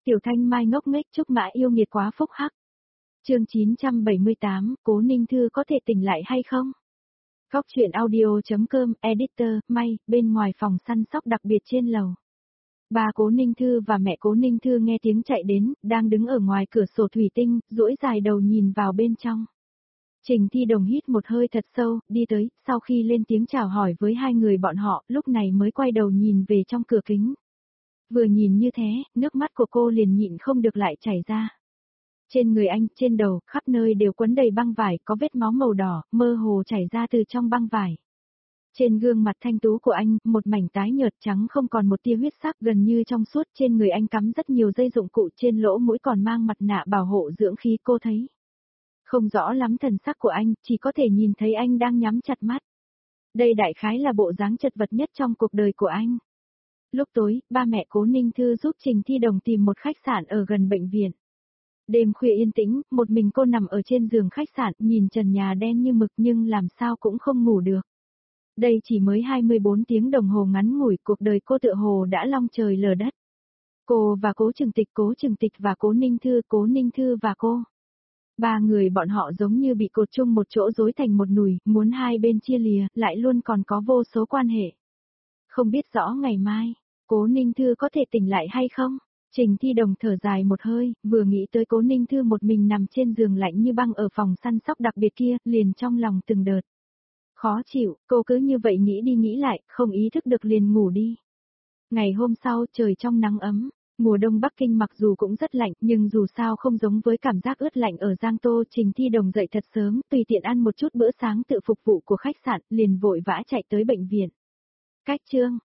Tiểu Thanh Mai ngốc nghếch Trúc Mã yêu nghiệt quá phúc hắc. Chương 978, Cố Ninh Thư có thể tỉnh lại hay không? Góc truyện audio.com, editor, May, bên ngoài phòng săn sóc đặc biệt trên lầu. Ba Cố Ninh Thư và mẹ Cố Ninh Thư nghe tiếng chạy đến, đang đứng ở ngoài cửa sổ thủy tinh, duỗi dài đầu nhìn vào bên trong. Trình Thi Đồng hít một hơi thật sâu, đi tới, sau khi lên tiếng chào hỏi với hai người bọn họ, lúc này mới quay đầu nhìn về trong cửa kính. Vừa nhìn như thế, nước mắt của cô liền nhịn không được lại chảy ra. Trên người anh, trên đầu, khắp nơi đều quấn đầy băng vải, có vết máu màu đỏ, mơ hồ chảy ra từ trong băng vải. Trên gương mặt thanh tú của anh, một mảnh tái nhợt trắng không còn một tia huyết sắc, gần như trong suốt. Trên người anh cắm rất nhiều dây dụng cụ, trên lỗ mũi còn mang mặt nạ bảo hộ dưỡng khí, cô thấy không rõ lắm thần sắc của anh, chỉ có thể nhìn thấy anh đang nhắm chặt mắt. Đây đại khái là bộ dáng chật vật nhất trong cuộc đời của anh. Lúc tối, ba mẹ Cố Ninh Thư giúp Trình Thi Đồng tìm một khách sạn ở gần bệnh viện. Đêm khuya yên tĩnh, một mình cô nằm ở trên giường khách sạn, nhìn trần nhà đen như mực nhưng làm sao cũng không ngủ được. Đây chỉ mới 24 tiếng đồng hồ ngắn ngủi, cuộc đời cô tựa hồ đã long trời lở đất. Cô và Cố Trừng Tịch và Cố Ninh Thư và cô. Ba người bọn họ giống như bị cột chung một chỗ rối thành một nùi, muốn hai bên chia lìa, lại luôn còn có vô số quan hệ. Không biết rõ ngày mai, Cố Ninh Thư có thể tỉnh lại hay không? Trình Thi Đồng thở dài một hơi, vừa nghĩ tới Cố Ninh Thư một mình nằm trên giường lạnh như băng ở phòng săn sóc đặc biệt kia, liền trong lòng từng đợt. Khó chịu, cô cứ như vậy nghĩ đi nghĩ lại, không ý thức được liền ngủ đi. Ngày hôm sau, trời trong nắng ấm. Mùa đông Bắc Kinh mặc dù cũng rất lạnh, nhưng dù sao không giống với cảm giác ướt lạnh ở Giang Tô. Trình Thi Đồng dậy thật sớm, tùy tiện ăn một chút bữa sáng tự phục vụ của khách sạn, liền vội vã chạy tới bệnh viện. Cách chương